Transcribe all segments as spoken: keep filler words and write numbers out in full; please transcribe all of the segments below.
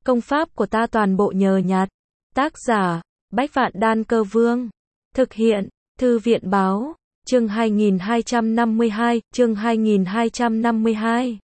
Công pháp của ta toàn bộ nhờ nhặt. Tác giả, Bách Vạn Đan Cơ Vương. Thực hiện, Thư viện Báo. Chương hai nghìn hai trăm năm mươi hai, chương hai nghìn hai trăm năm mươi hai.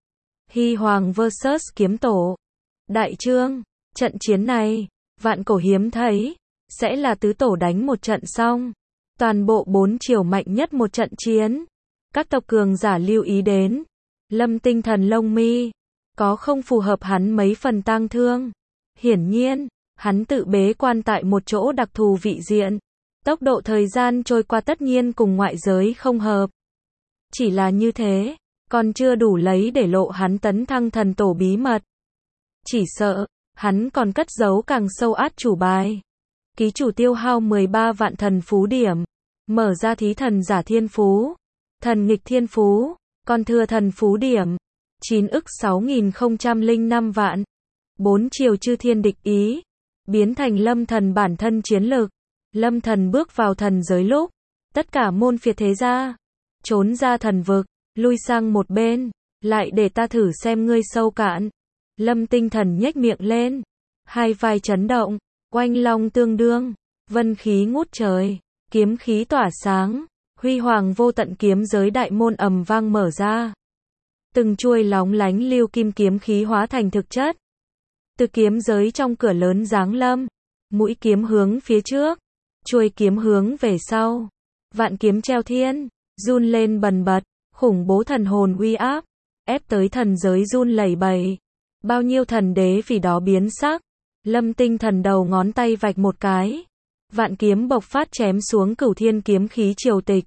Hy Hoàng versus Kiếm Tổ. Đại chương, trận chiến này, vạn cổ hiếm thấy, sẽ là tứ tổ đánh một trận xong. Toàn bộ bốn triều mạnh nhất một trận chiến. Các tộc cường giả lưu ý đến. Lâm Tinh Thần lông mi, có không phù hợp hắn mấy phần tang thương. Hiển nhiên, hắn tự bế quan tại một chỗ đặc thù vị diện. Tốc độ thời gian trôi qua tất nhiên cùng ngoại giới không hợp. Chỉ là như thế, còn chưa đủ lấy để lộ hắn tấn thăng thần tổ bí mật. Chỉ sợ, hắn còn cất giấu càng sâu át chủ bài. Ký chủ tiêu hao mười ba vạn thần phú điểm. Mở ra thí thần giả thiên phú. Thần nghịch thiên phú. Còn thừa thần phú điểm. chín ức sáu nghìn không trăm lẻ năm vạn. Bốn triều chư thiên địch ý. Biến thành lâm thần bản thân chiến lực. Lâm thần bước vào thần giới lúc. Tất cả môn phiệt thế gia. Trốn ra thần vực. Lui sang một bên. Lại để ta thử xem ngươi sâu cạn. Lâm Tinh Thần nhếch miệng lên. Hai vai chấn động. Oanh long tương đương. Vân khí ngút trời. Kiếm khí tỏa sáng. Huy hoàng vô tận kiếm giới đại môn ầm vang mở ra. Từng chuôi lóng lánh lưu kim kiếm khí hóa thành thực chất. Từ kiếm giới trong cửa lớn giáng lâm. Mũi kiếm hướng phía trước. Chuôi kiếm hướng về sau. Vạn kiếm treo thiên. Run lên bần bật. Khủng bố thần hồn uy áp. Ép tới thần giới run lẩy bẩy. Bao nhiêu thần đế vì đó biến sắc. Lâm Tinh Thần đầu ngón tay vạch một cái. Vạn kiếm bộc phát chém xuống cửu thiên kiếm khí triều tịch.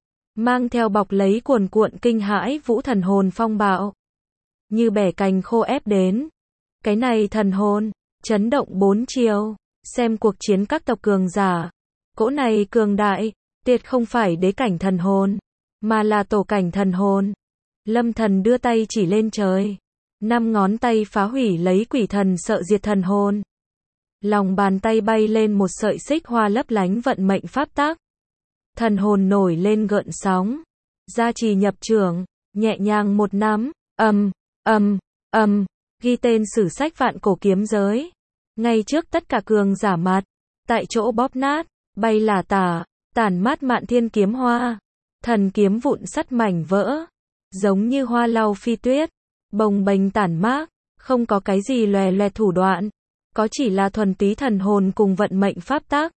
Mang theo bọc lấy cuồn cuộn kinh hãi vũ thần hồn phong bạo. Như bẻ cành khô ép đến. Cái này thần hồn, chấn động bốn triều. Xem cuộc chiến các tộc cường giả. Cỗ này cường đại, tiệt không phải đế cảnh thần hồn, mà là tổ cảnh thần hồn. Lâm Thần đưa tay chỉ lên trời. Năm ngón tay phá hủy lấy quỷ thần sợ diệt thần hồn. Lòng bàn tay bay lên một sợi xích hoa lấp lánh vận mệnh pháp tắc. Thần hồn nổi lên gợn sóng. Gia trì nhập trưởng, nhẹ nhàng một nắm, ầm, ầm, ầm, ghi tên sử sách vạn cổ kiếm giới. Ngay trước tất cả cường giả mặt, tại chỗ bóp nát, bay là tả, tản mát mạn thiên kiếm hoa. Thần kiếm vụn sắt mảnh vỡ, giống như hoa lau phi tuyết, bồng bềnh tản mát, không có cái gì lòe loẹt thủ đoạn, có chỉ là thuần túy thần hồn cùng vận mệnh pháp tắc.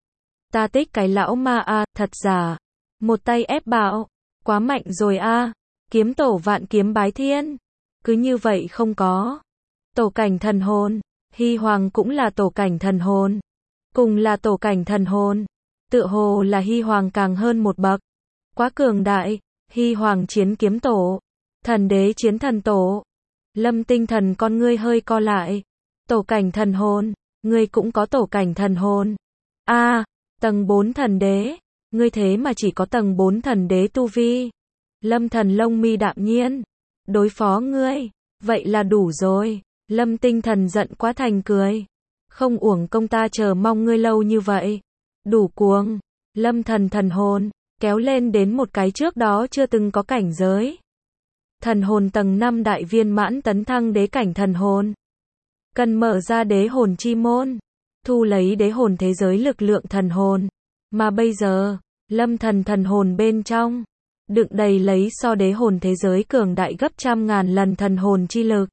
Ta tích cái lão ma a, thật giả. Một tay ép bạo, quá mạnh rồi a. Kiếm tổ vạn kiếm bái thiên. Cứ như vậy không có. Tổ cảnh thần hồn, Hy Hoàng cũng là tổ cảnh thần hồn. Cùng là tổ cảnh thần hồn, tựa hồ là Hy Hoàng càng hơn một bậc. Quá cường đại, Hy Hoàng chiến kiếm tổ, thần đế chiến thần tổ. Lâm Tinh Thần con ngươi hơi co lại. Tổ cảnh thần hồn, ngươi cũng có tổ cảnh thần hồn. A, à, tầng bốn thần đế, ngươi thế mà chỉ có tầng bốn thần đế tu vi. Lâm Thần lông mi đạm nhiên, đối phó ngươi, vậy là đủ rồi. Lâm Tinh Thần giận quá thành cười. Không uổng công ta chờ mong ngươi lâu như vậy. Đủ cuồng. Lâm Thần thần hồn, kéo lên đến một cái trước đó chưa từng có cảnh giới. Thần hồn tầng năm đại viên mãn tấn thăng đế cảnh thần hồn. Cần mở ra đế hồn chi môn. Thu lấy đế hồn thế giới lực lượng thần hồn. Mà bây giờ, Lâm Thần thần hồn bên trong, đựng đầy lấy so đế hồn thế giới cường đại gấp trăm ngàn lần thần hồn chi lực.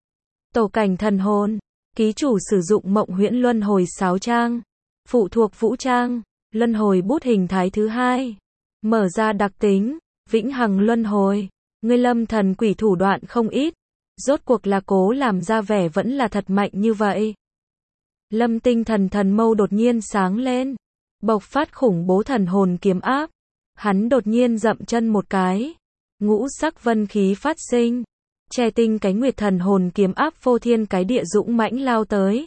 Tổ cảnh thần hồn, ký chủ sử dụng mộng huyễn luân hồi sáo trang. Phụ thuộc vũ trang, luân hồi bút hình thái thứ hai. Mở ra đặc tính, vĩnh hằng luân hồi. Ngươi Lâm Thần quỷ thủ đoạn không ít. Rốt cuộc là cố làm ra vẻ vẫn là thật mạnh như vậy. Lâm Tinh Thần thần mâu đột nhiên sáng lên. Bộc phát khủng bố thần hồn kiếm áp. Hắn đột nhiên dậm chân một cái. Ngũ sắc vân khí phát sinh. Che tinh cái nguyệt thần hồn kiếm áp phô thiên cái địa dũng mãnh lao tới.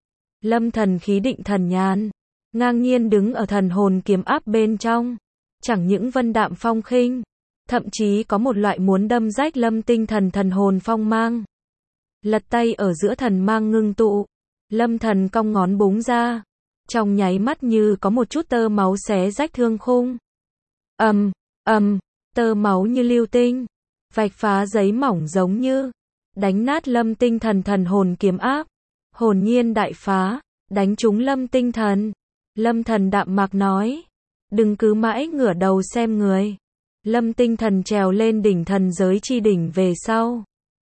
Lâm Thần khí định thần nhàn. Ngang nhiên đứng ở thần hồn kiếm áp bên trong. Chẳng những vân đạm phong khinh. Thậm chí có một loại muốn đâm rách Lâm Tinh Thần thần hồn phong mang. Lật tay ở giữa thần mang ngưng tụ. Lâm Thần cong ngón búng ra. Trong nháy mắt như có một chút tơ máu xé rách thương khung. Ầm, ầm, tơ máu như lưu tinh. Vạch phá giấy mỏng giống như. Đánh nát Lâm Tinh Thần thần hồn kiếm áp. hồn nhiên đại phá, đánh trúng Lâm Tinh Thần. Lâm Thần đạm mạc nói, đừng cứ mãi ngửa đầu xem người. Lâm Tinh Thần trèo lên đỉnh thần giới chi đỉnh về sau.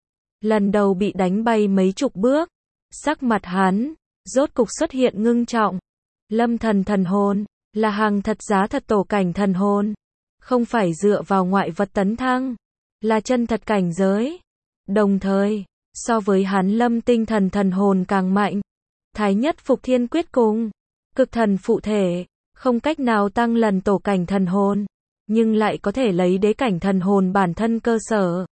Lần đầu bị đánh bay mấy chục bước, sắc mặt hắn, rốt cục xuất hiện ngưng trọng. Lâm Thần thần hồn, là hàng thật giá thật tổ cảnh thần hồn. Không phải dựa vào ngoại vật tấn thăng, là chân thật cảnh giới. Đồng thời, so với hắn Lâm Tinh Thần thần hồn càng mạnh. Thái nhất phục thiên quyết cùng, cực thần phụ thể, không cách nào tăng lần tổ cảnh thần hồn, nhưng lại có thể lấy đế cảnh thần hồn bản thân cơ sở.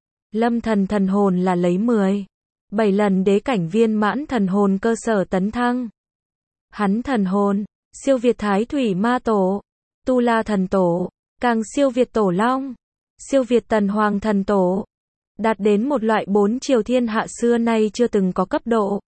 Lâm Thần thần hồn là lấy mười, bảy lần đế cảnh viên mãn thần hồn cơ sở tấn thăng. Hắn thần hồn, siêu việt Thái Thủy Ma Tổ, Tu La Thần Tổ, càng siêu việt Tổ Long, siêu việt Tần Hoàng Thần Tổ, đạt đến một loại bốn triều thiên hạ xưa nay chưa từng có cấp độ.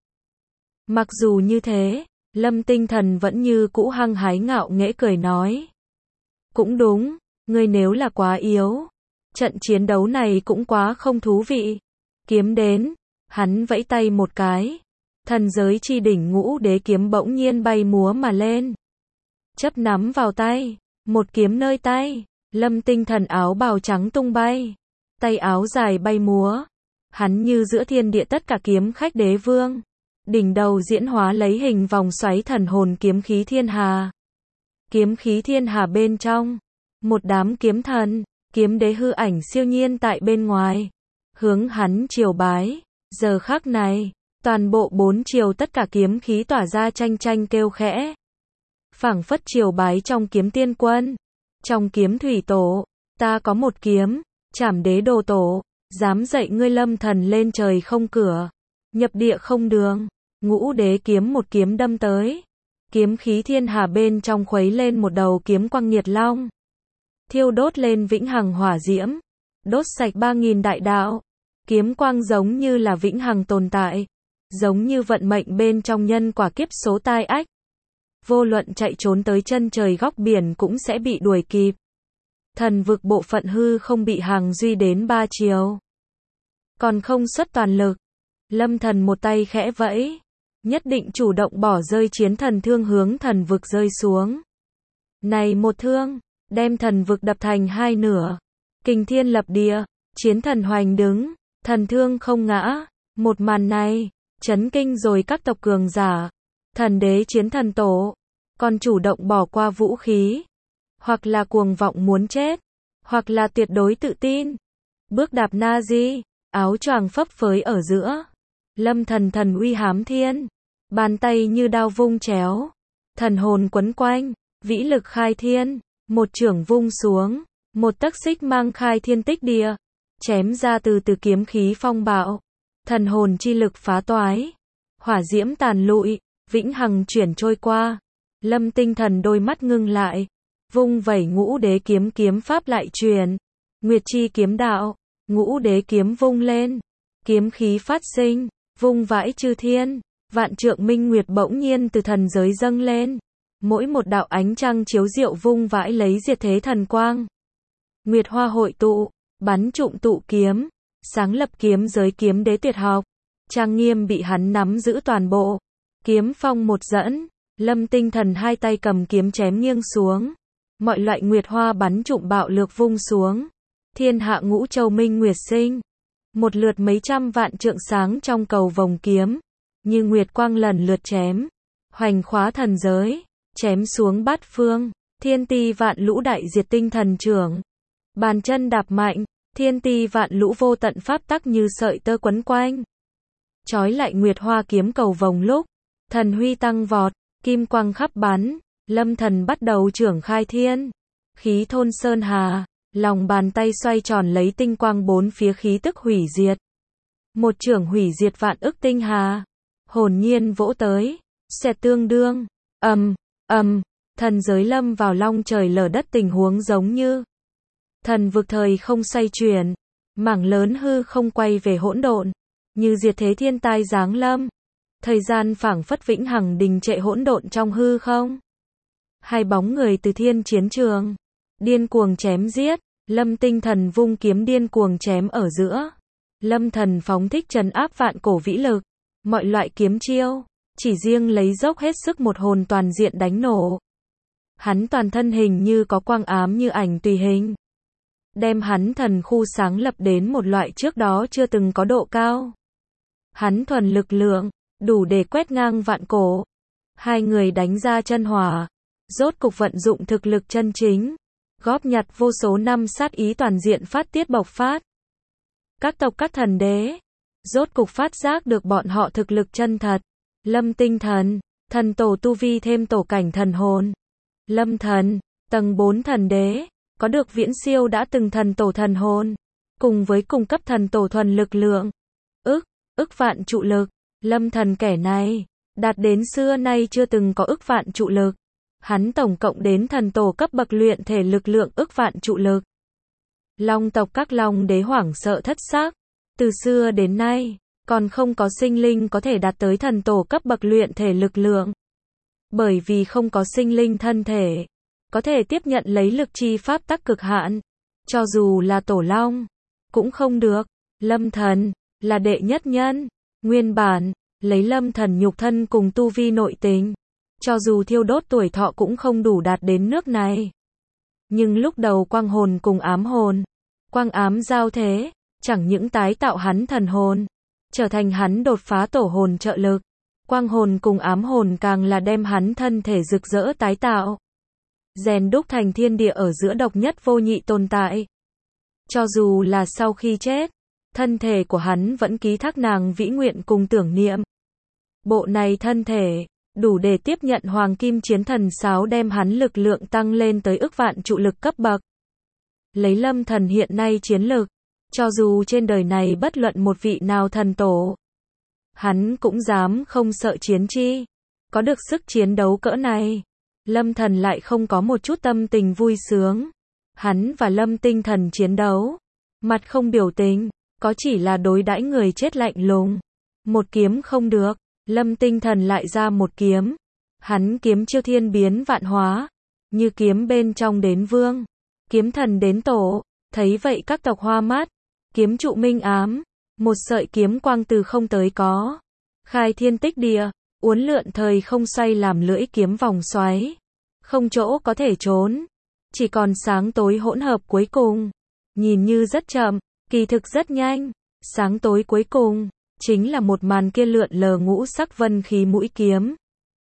Mặc dù như thế, Lâm Tinh Thần vẫn như cũ hăng hái ngạo nghễ cười nói. Cũng đúng, ngươi nếu là quá yếu, trận chiến đấu này cũng quá không thú vị. Kiếm đến, hắn vẫy tay một cái. Thần giới chi đỉnh ngũ đế kiếm bỗng nhiên bay múa mà lên. Chấp nắm vào tay, một kiếm nơi tay, Lâm Tinh Thần áo bào trắng tung bay. Tay áo dài bay múa. Hắn như giữa thiên địa tất cả kiếm khách đế vương. Đỉnh đầu diễn hóa lấy hình vòng xoáy thần hồn kiếm khí thiên hà. Kiếm khí thiên hà bên trong, một đám kiếm thần, kiếm đế hư ảnh siêu nhiên tại bên ngoài, hướng hắn triều bái. Giờ khắc này, toàn bộ bốn triều tất cả kiếm khí tỏa ra tranh tranh kêu khẽ. Phảng phất triều bái trong kiếm tiên quân, trong kiếm thủy tổ, ta có một kiếm, trảm đế đồ tổ, dám dạy ngươi Lâm Thần lên trời không cửa, nhập địa không đường. Ngũ đế kiếm một kiếm đâm tới. Kiếm khí thiên hà bên trong khuấy lên một đầu kiếm quang nghiệt long. Thiêu đốt lên vĩnh hằng hỏa diễm. Đốt sạch ba nghìn đại đạo. Kiếm quang giống như là vĩnh hằng tồn tại. Giống như vận mệnh bên trong nhân quả kiếp số tai ách. Vô luận chạy trốn tới chân trời góc biển cũng sẽ bị đuổi kịp. Thần vực bộ phận hư không bị hàng duy đến ba chiều. Còn không xuất toàn lực. Lâm Thần một tay khẽ vẫy. Nhất định chủ động bỏ rơi chiến thần thương hướng thần vực rơi xuống. Này một thương, đem thần vực đập thành hai nửa. Kình thiên lập địa, chiến thần hoành đứng, thần thương không ngã. Một màn này, chấn kinh rồi các tộc cường giả. Thần đế chiến thần tổ, còn chủ động bỏ qua vũ khí. Hoặc là cuồng vọng muốn chết, hoặc là tuyệt đối tự tin. Bước đạp na di, áo choàng phấp phới ở giữa. Lâm Thần thần uy hám thiên, bàn tay như đao vung chéo, thần hồn quấn quanh, vĩ lực khai thiên, một chưởng vung xuống, một tấc xích mang khai thiên tích địa, chém ra từ từ kiếm khí phong bạo, thần hồn chi lực phá toái, hỏa diễm tàn lụi, vĩnh hằng chuyển trôi qua. Lâm Tinh Thần đôi mắt ngưng lại, vung vẩy ngũ đế kiếm kiếm pháp lại truyền, nguyệt chi kiếm đạo, ngũ đế kiếm vung lên, kiếm khí phát sinh. Vung vãi chư thiên, vạn trượng minh nguyệt bỗng nhiên từ thần giới dâng lên. Mỗi một đạo ánh trăng chiếu diệu vung vãi lấy diệt thế thần quang. Nguyệt hoa hội tụ, bắn trụng tụ kiếm, sáng lập kiếm giới kiếm đế tuyệt học. Trang nghiêm bị hắn nắm giữ toàn bộ. Kiếm phong một dẫn, Lâm Tinh Thần hai tay cầm kiếm chém nghiêng xuống. Mọi loại nguyệt hoa bắn trụng bạo lược vung xuống. Thiên hạ ngũ châu minh nguyệt sinh. Một lượt mấy trăm vạn trượng sáng trong cầu vòng kiếm, như nguyệt quang lần lượt chém, hoành khóa thần giới, chém xuống bát phương, thiên ti vạn lũ đại diệt tinh thần trưởng. Bàn chân đạp mạnh, thiên ti vạn lũ vô tận pháp tắc như sợi tơ quấn quanh. Chói lại nguyệt hoa kiếm cầu vòng lúc, thần huy tăng vọt, kim quang khắp bắn, Lâm Thần bắt đầu trưởng khai thiên, khí thôn sơn hà. Lòng bàn tay xoay tròn lấy tinh quang bốn phía khí tức hủy diệt. Một chưởng hủy diệt vạn ức tinh hà. Hồn nhiên vỗ tới. Xẹt tương đương. Ầm, ầm. Thần giới lâm vào long trời lở đất tình huống giống như. Thần vực thời không xoay chuyển. Mảng lớn hư không quay về hỗn độn. Như diệt thế thiên tai giáng lâm. Thời gian phảng phất vĩnh hằng đình trệ hỗn độn trong hư không. Hai bóng người từ thiên chiến trường. Điên cuồng chém giết, Lâm Tinh Thần vung kiếm điên cuồng chém ở giữa. Lâm Thần phóng thích trấn áp vạn cổ vĩ lực, mọi loại kiếm chiêu, chỉ riêng lấy dốc hết sức một hồn toàn diện đánh nổ. Hắn toàn thân hình như có quang ám như ảnh tùy hình, đem hắn thần khu sáng lập đến một loại trước đó chưa từng có độ cao. Hắn thuần lực lượng, đủ để quét ngang vạn cổ. Hai người đánh ra chân hỏa, rốt cục vận dụng thực lực chân chính, góp nhặt vô số năm sát ý toàn diện phát tiết bộc phát. Các tộc các thần đế, rốt cục phát giác được bọn họ thực lực chân thật. Lâm Tinh Thần, thần tổ tu vi thêm tổ cảnh thần hồn. Lâm Thần, tầng bốn thần đế, có được viễn siêu đã từng thần tổ thần hồn, cùng với cùng cấp thần tổ thuần lực lượng. Ức, ức vạn trụ lực, Lâm Thần kẻ này, đạt đến xưa nay chưa từng có ức vạn trụ lực. Hắn tổng cộng đến thần tổ cấp bậc luyện thể lực lượng ức vạn trụ lực. Long tộc các long đế hoảng sợ thất xác, từ xưa đến nay, còn không có sinh linh có thể đạt tới thần tổ cấp bậc luyện thể lực lượng. Bởi vì không có sinh linh thân thể, có thể tiếp nhận lấy lực chi pháp tắc cực hạn. Cho dù là tổ long, cũng không được. Lâm Thần, là đệ nhất nhân. Nguyên bản, lấy Lâm Thần nhục thân cùng tu vi nội tình, cho dù thiêu đốt tuổi thọ cũng không đủ đạt đến nước này. Nhưng lúc đầu quang hồn cùng ám hồn, quang ám giao thế, chẳng những tái tạo hắn thần hồn, trở thành hắn đột phá tổ hồn trợ lực. Quang hồn cùng ám hồn càng là đem hắn thân thể rực rỡ tái tạo, rèn đúc thành thiên địa ở giữa độc nhất vô nhị tồn tại. Cho dù là sau khi chết, thân thể của hắn vẫn ký thác nàng vĩ nguyện cùng tưởng niệm. Bộ này thân thể, đủ để tiếp nhận hoàng kim chiến thần sáo đem hắn lực lượng tăng lên tới ức vạn trụ lực cấp bậc. Lấy Lâm Thần hiện nay chiến lực, cho dù trên đời này bất luận một vị nào thần tổ, hắn cũng dám không sợ chiến chi. Có được sức chiến đấu cỡ này, Lâm Thần lại không có một chút tâm tình vui sướng. Hắn và Lâm Tinh Thần chiến đấu, mặt không biểu tình, có chỉ là đối đãi người chết lạnh lùng. Một kiếm không được, Lâm Tinh Thần lại ra một kiếm. Hắn kiếm chiêu thiên biến vạn hóa, như kiếm bên trong đến vương, kiếm thần đến tổ. Thấy vậy các tộc hoa mắt, kiếm trụ minh ám, một sợi kiếm quang từ không tới có, khai thiên tích địa, uốn lượn thời không xoay làm lưỡi kiếm vòng xoáy, không chỗ có thể trốn, chỉ còn sáng tối hỗn hợp cuối cùng. Nhìn như rất chậm, kỳ thực rất nhanh. Sáng tối cuối cùng chính là một màn kia lượn lờ ngũ sắc vân khí mũi kiếm.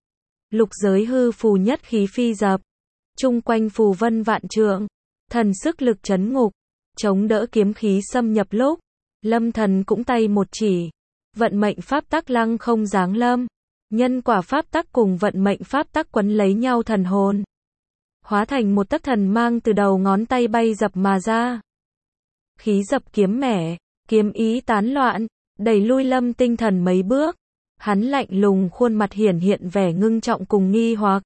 Lục giới hư phù nhất khí phi dập, chung quanh phù vân vạn trượng, thần sức lực chấn ngục, chống đỡ kiếm khí xâm nhập lúc. Lâm Thần cũng tay một chỉ, vận mệnh pháp tắc lăng không giáng lâm, nhân quả pháp tắc cùng vận mệnh pháp tắc quấn lấy nhau thần hồn, hóa thành một tấc thần mang từ đầu ngón tay bay dập mà ra. Khí dập kiếm mẻ, kiếm ý tán loạn, đẩy lui Lâm Tinh Thần mấy bước. Hắn lạnh lùng khuôn mặt hiển hiện vẻ ngưng trọng cùng nghi hoặc.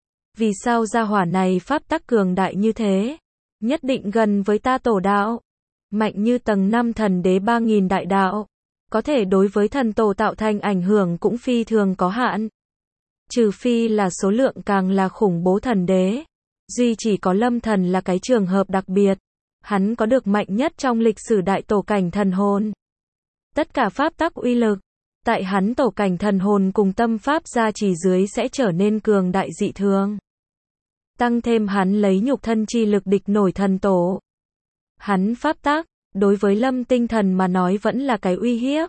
Vì sao gia hỏa này pháp tắc cường đại như thế? Nhất định gần với ta tổ đạo, mạnh như tầng năm thần đế ba nghìn đại đạo, có thể đối với thần tổ tạo thành ảnh hưởng cũng phi thường có hạn. Trừ phi là số lượng càng là khủng bố thần đế. Duy chỉ có Lâm Thần là cái trường hợp đặc biệt. Hắn có được mạnh nhất trong lịch sử đại tổ cảnh thần hồn. Tất cả pháp tắc uy lực, tại hắn tổ cảnh thần hồn cùng tâm pháp gia trì dưới sẽ trở nên cường đại dị thường. Tăng thêm hắn lấy nhục thân chi lực địch nổi thần tổ. Hắn pháp tắc, đối với Lâm Tinh Thần mà nói vẫn là cái uy hiếp.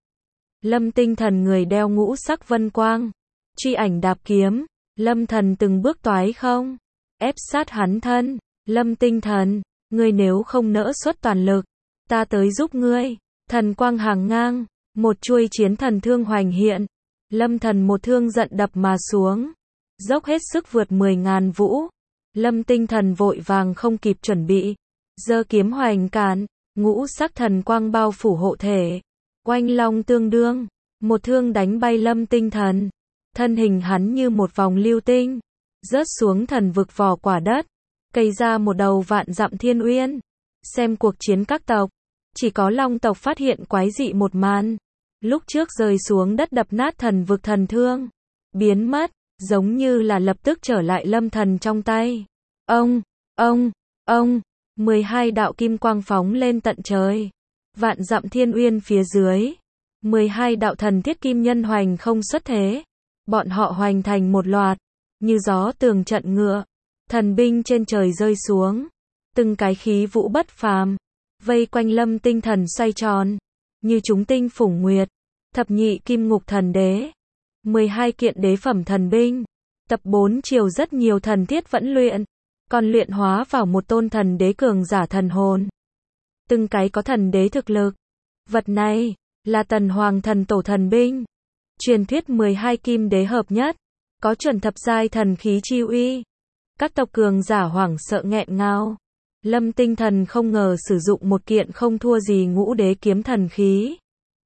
Lâm Tinh Thần người đeo ngũ sắc vân quang, truy ảnh đạp kiếm, Lâm Thần từng bước toái không, ép sát hắn thân. Lâm Tinh Thần, ngươi nếu không nỡ xuất toàn lực, ta tới giúp ngươi. Thần quang hàng ngang, một chuôi chiến thần thương hoành hiện. Lâm Thần một thương giận đập mà xuống, dốc hết sức vượt mười ngàn vũ. Lâm Tinh Thần vội vàng không kịp chuẩn bị, giơ kiếm hoành cản, ngũ sắc thần quang bao phủ hộ thể, oanh long tương đương, một thương đánh bay Lâm Tinh Thần. Thân hình hắn như một vòng lưu tinh, rớt xuống thần vực vỏ quả đất, cây ra một đầu vạn dặm thiên uyên. Xem cuộc chiến các tộc, chỉ có Long tộc phát hiện quái dị một màn. Lúc trước rơi xuống đất đập nát thần vực thần thương, biến mất, giống như là lập tức trở lại Lâm Thần trong tay. Ông, ông, ông, mười hai đạo kim quang phóng lên tận trời. Vạn dặm thiên uyên phía dưới, mười hai đạo thần thiết kim nhân hoành không xuất thế. Bọn họ hoành thành một loạt, như gió tường trận ngựa, thần binh trên trời rơi xuống, từng cái khí vũ bất phàm, vây quanh Lâm Tinh Thần xoay tròn, như chúng tinh phủng nguyệt, thập nhị kim ngục thần đế, mười hai kiện đế phẩm thần binh, tập bốn chiều rất nhiều thần thiết vẫn luyện, còn luyện hóa vào một tôn thần đế cường giả thần hồn. Từng cái có thần đế thực lực. Vật này là Tần Hoàng thần tổ thần binh. Truyền thuyết mười hai kim đế hợp nhất, có chuẩn thập giai thần khí chi uy. Các tộc cường giả hoảng sợ nghẹn ngào. Lâm Tinh Thần không ngờ sử dụng một kiện không thua gì ngũ đế kiếm thần khí.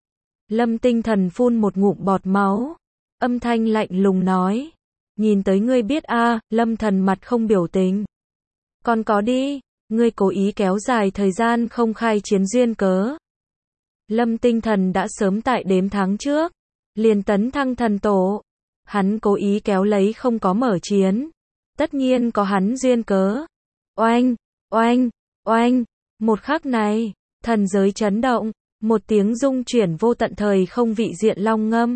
Lâm Tinh Thần phun một ngụm bọt máu, âm thanh lạnh lùng nói: "Nhìn tới ngươi biết a." À, Lâm Thần mặt không biểu tình. "Còn có đi, ngươi cố ý kéo dài thời gian không khai chiến duyên cớ." Lâm Tinh Thần đã sớm tại đếm tháng trước, liền tấn thăng thần tổ. Hắn cố ý kéo lấy không có mở chiến. Tất nhiên có hắn duyên cớ. Oanh, oanh, oanh, một khắc này, thần giới chấn động, một tiếng rung chuyển vô tận thời không vị diện long ngâm.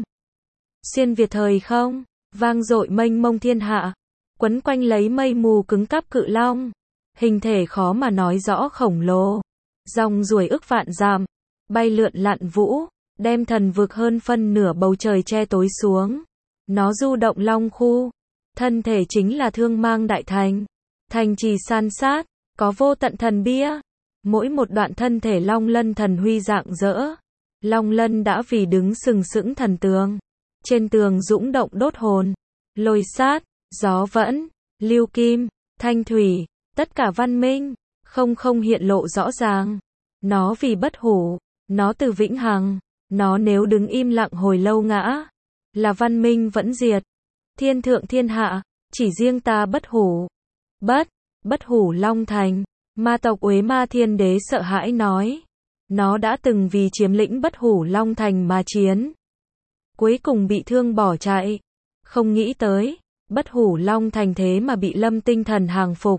Xuyên việt thời không, vang dội mênh mông thiên hạ, quấn quanh lấy mây mù cứng cáp cự long, hình thể khó mà nói rõ khổng lồ, dòng ruồi ức vạn dặm, bay lượn lặn vũ, đem thần vực hơn phân nửa bầu trời che tối xuống. Nó du động long khu, thân thể chính là thương mang đại thành, thành trì san sát, có vô tận thần bia, mỗi một đoạn thân thể long lân thần huy rạng rỡ. Long lân đã vì đứng sừng sững thần tường, trên tường dũng động đốt hồn, lôi sát, gió vẫn, lưu kim, thanh thủy, tất cả văn minh, không không hiện lộ rõ ràng. Nó vì bất hủ, nó từ vĩnh hằng, nó nếu đứng im lặng hồi lâu ngã, là văn minh vẫn diệt. Thiên thượng thiên hạ, chỉ riêng ta bất hủ. Bất, bất hủ long thành, ma tộc Uế Ma Thiên Đế sợ hãi nói. Nó đã từng vì chiếm lĩnh bất hủ long thành mà chiến. Cuối cùng bị thương bỏ chạy. Không nghĩ tới, bất hủ long thành thế mà bị Lâm Tinh Thần hàng phục.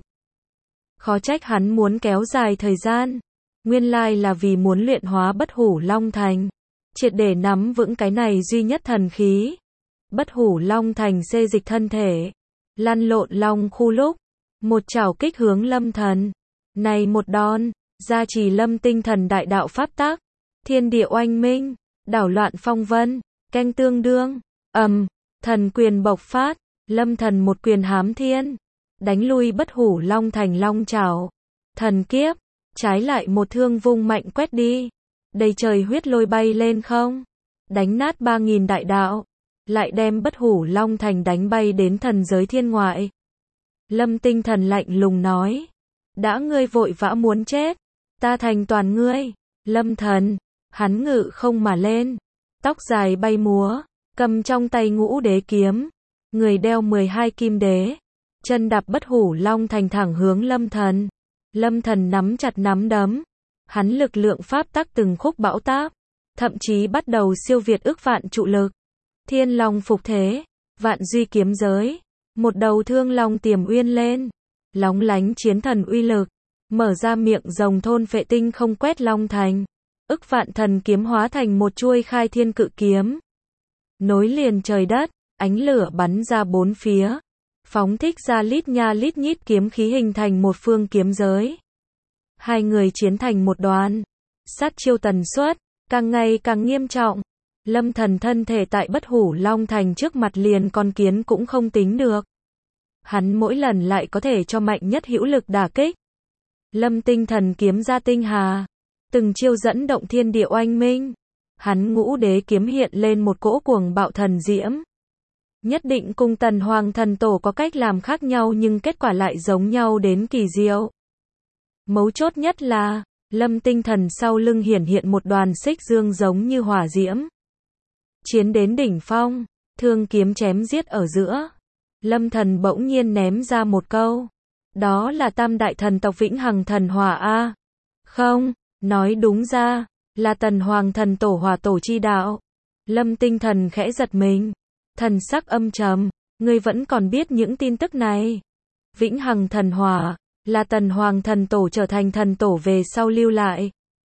Khó trách hắn muốn kéo dài thời gian. Nguyên lai là vì muốn luyện hóa bất hủ long thành, triệt để nắm vững cái này duy nhất thần khí. Bất hủ long thành xê dịch thân thể, lăn lộn long khu lúc, một chảo kích hướng Lâm Thần. Này một đòn, gia trì Lâm Tinh Thần đại đạo pháp tắc, thiên địa oanh minh, đảo loạn phong vân, canh tương đương, ầm, thần quyền bộc phát, Lâm Thần một quyền hám thiên, đánh lui bất hủ long thành long chảo. Thần kiếp, trái lại một thương vung mạnh quét đi, đầy trời huyết lôi bay lên không, đánh nát ba nghìn đại đạo, lại đem bất hủ long thành đánh bay đến thần giới thiên ngoại. Lâm Tinh Thần lạnh lùng nói: đã ngươi vội vã muốn chết, ta thành toàn ngươi. Lâm Thần, hắn ngự không mà lên, tóc dài bay múa, cầm trong tay ngũ đế kiếm, người đeo mười hai kim đế, chân đạp bất hủ long thành thẳng hướng Lâm Thần. Lâm Thần nắm chặt nắm đấm, hắn lực lượng pháp tắc từng khúc bão táp, thậm chí bắt đầu siêu việt ước vạn trụ lực. Thiên long phục thế, vạn duy kiếm giới, một đầu thương long tiềm uyên lên, lóng lánh chiến thần uy lực, mở ra miệng rồng thôn phệ tinh không quét long thành. Ức vạn thần kiếm hóa thành một chuôi khai thiên cự kiếm, nối liền trời đất, ánh lửa bắn ra bốn phía, phóng thích ra lít nha lít nhít kiếm khí hình thành một phương kiếm giới. Hai người chiến thành một đoàn, sát chiêu tần suất càng ngày càng nghiêm trọng. Lâm Thần thân thể tại bất hủ long thành trước mặt liền con kiến cũng không tính được. Hắn mỗi lần lại có thể cho mạnh nhất hữu lực đả kích. Lâm Tinh Thần kiếm ra tinh hà, từng chiêu dẫn động thiên địa oanh minh. Hắn ngũ đế kiếm hiện lên một cỗ cuồng bạo thần diễm. Nhất định cùng Tần Hoàng thần tổ có cách làm khác nhau nhưng kết quả lại giống nhau đến kỳ diệu. Mấu chốt nhất là, Lâm Tinh Thần sau lưng hiển hiện một đoàn xích dương giống như hỏa diễm. Chiến đến đỉnh phong, thương kiếm chém giết ở giữa. Lâm Thần bỗng nhiên ném ra một câu. Đó là tam đại thần tộc vĩnh hằng thần hỏa a. Không, nói đúng ra, là Tần Hoàng thần tổ hỏa tổ chi đạo. Lâm Tinh Thần khẽ giật mình, thần sắc âm trầm, ngươi vẫn còn biết những tin tức này. Vĩnh hằng thần hỏa, là Tần Hoàng thần tổ trở thành thần tổ về sau lưu lại.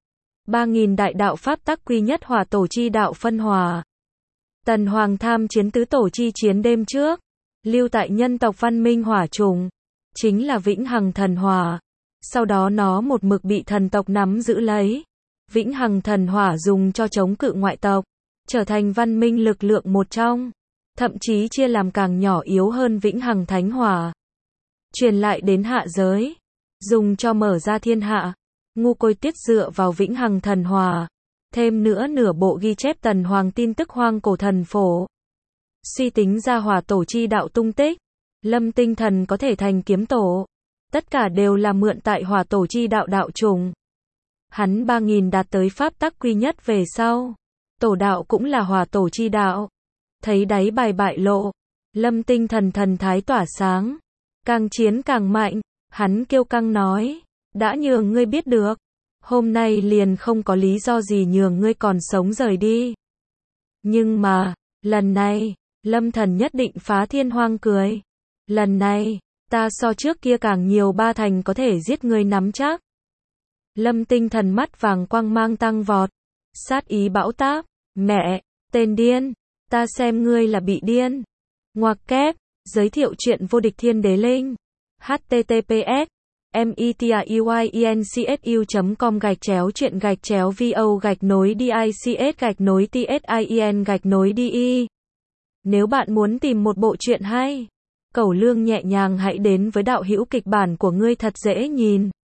ba nghìn đại đạo pháp tắc quy nhất hỏa tổ chi đạo phân hòa. Tần Hoàng tham chiến tứ tổ chi chiến đêm trước, lưu tại nhân tộc văn minh hỏa trùng, chính là vĩnh hằng thần hỏa. Sau đó nó một mực bị thần tộc nắm giữ lấy. Vĩnh hằng thần hỏa dùng cho chống cự ngoại tộc, trở thành văn minh lực lượng một trong, thậm chí chia làm càng nhỏ yếu hơn vĩnh hằng thánh hỏa. Truyền lại đến hạ giới, dùng cho mở ra thiên hạ. Ngu Côi Tiết dựa vào vĩnh hằng thần hỏa, thêm nữa nửa bộ ghi chép Tần Hoàng tin tức hoang cổ thần phổ. Suy tính ra hỏa tổ chi đạo tung tích, Lâm Tinh Thần có thể thành kiếm tổ. Tất cả đều là mượn tại hỏa tổ chi đạo đạo trùng. Hắn ba nghìn đạt tới pháp tắc quy nhất về sau. Tổ đạo cũng là hỏa tổ chi đạo. Thấy đáy bài bại lộ, Lâm Tinh Thần thần thái tỏa sáng. Càng chiến càng mạnh, hắn kiêu căng nói. Đã nhường ngươi biết được. Hôm nay liền không có lý do gì nhường ngươi còn sống rời đi. Nhưng mà, lần này, Lâm Thần nhất định phá thiên hoang cười. Lần này, ta so trước kia càng nhiều ba thành có thể giết ngươi nắm chắc. Lâm Tinh Thần mắt vàng quang mang tăng vọt. Sát ý bão táp. Mẹ, tên điên. Ta xem ngươi là bị điên. Ngoặc kép. Giới thiệu chuyện vô địch thiên đế linh. H T T P S metruyincssu chấm com gạch chéo chuyện gạch chéo vo gạch nối dics gạch nối tsin gạch nối di. Nếu bạn muốn tìm một bộ truyện hay, cẩu lương nhẹ nhàng hãy đến với đạo hữu kịch bản của ngươi thật dễ nhìn.